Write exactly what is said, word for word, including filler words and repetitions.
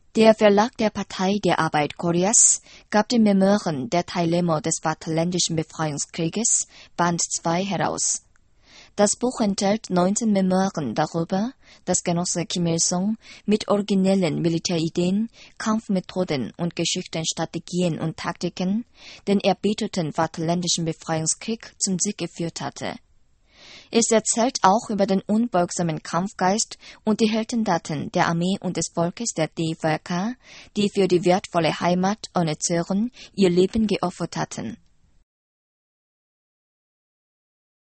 Der Verlag der Partei der Arbeit Koreas gab die Memoiren der Teilnehmer des Vaterländischen Befreiungskrieges, Band zwei, heraus. Das Buch enthält neunzehn Memoiren darüber, dass Genosse Kim Il-sung mit originellen Militärideen, Kampfmethoden und geschickten Strategien und Taktiken den erbitterten Vaterländischen Befreiungskrieg zum Sieg geführt hatte. Es erzählt auch über den unbeugsamen Kampfgeist und die Heldentaten der Armee und des Volkes der D V R K, die für die wertvolle Heimat ohne Zögern ihr Leben geopfert hatten.